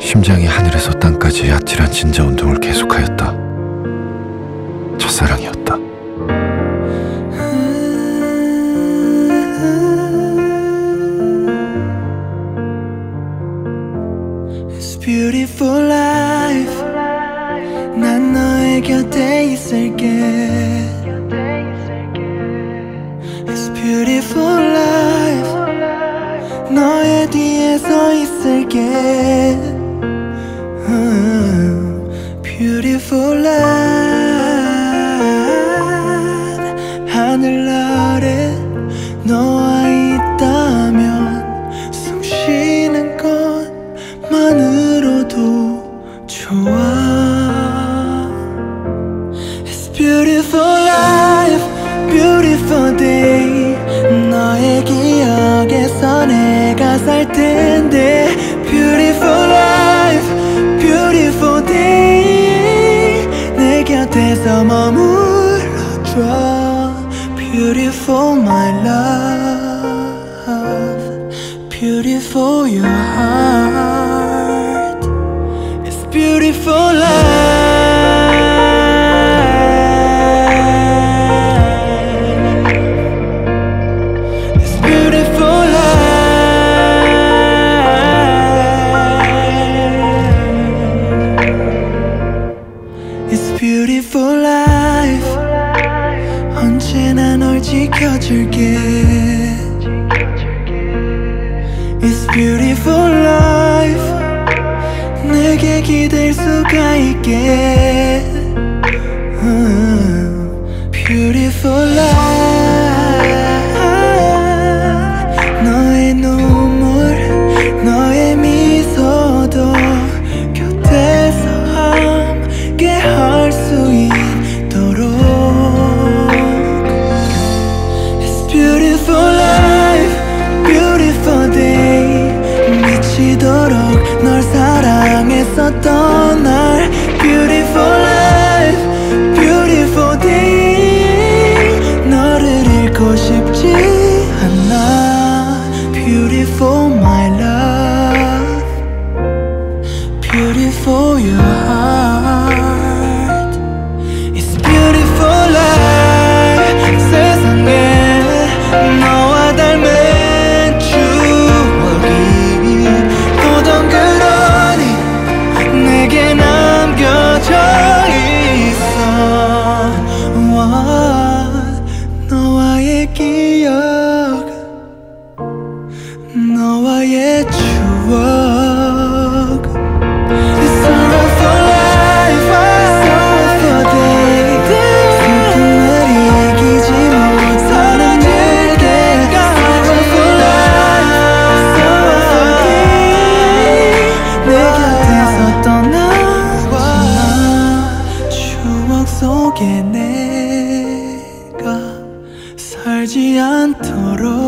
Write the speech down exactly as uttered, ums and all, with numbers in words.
심장이 하늘에서 땅까지 아찔한 진자 운동을 계속하였다. 첫사랑이었다. It's beautiful life. 난 너의 곁에 있을게. It's beautiful life. 너의 뒤에 서 있을게. Beautiful life. 하늘 아래 너와 있다면 숨 쉬는 것만으로도 좋아. It's beautiful life, beautiful day. 너의 기억에서 내가 살 텐데. Beautiful life, beautiful day. 내 곁에서 머물러줘. Beautiful my love, beautiful your heart. It's beautiful life. It's beautiful life. It's beautiful life. 언제나 널 지켜줄게. It's beautiful life. 내게 기댈 수가 있게. Beautiful life. 너의 눈물, 너의 미소도 곁에서 함께 할 수 있도록. Beautiful life, beautiful day. 미치도록 널 사랑했었던 날. Beautiful life, beautiful day. 너를 잃고 싶지 않아. Beautiful my love, beautiful your heart. It's beautiful life. 세상에 너와 닮은 추억이 또 덩그러니 내게 남겨져 있어. 너와의 기억, 너와의 추억. It's all for life, it's all for day. 슬픔을 이기지 못하는 내게 all for life, it's all for day. 내 곁에서 떠나지 마. 추억 속에 내가 살지 않도록.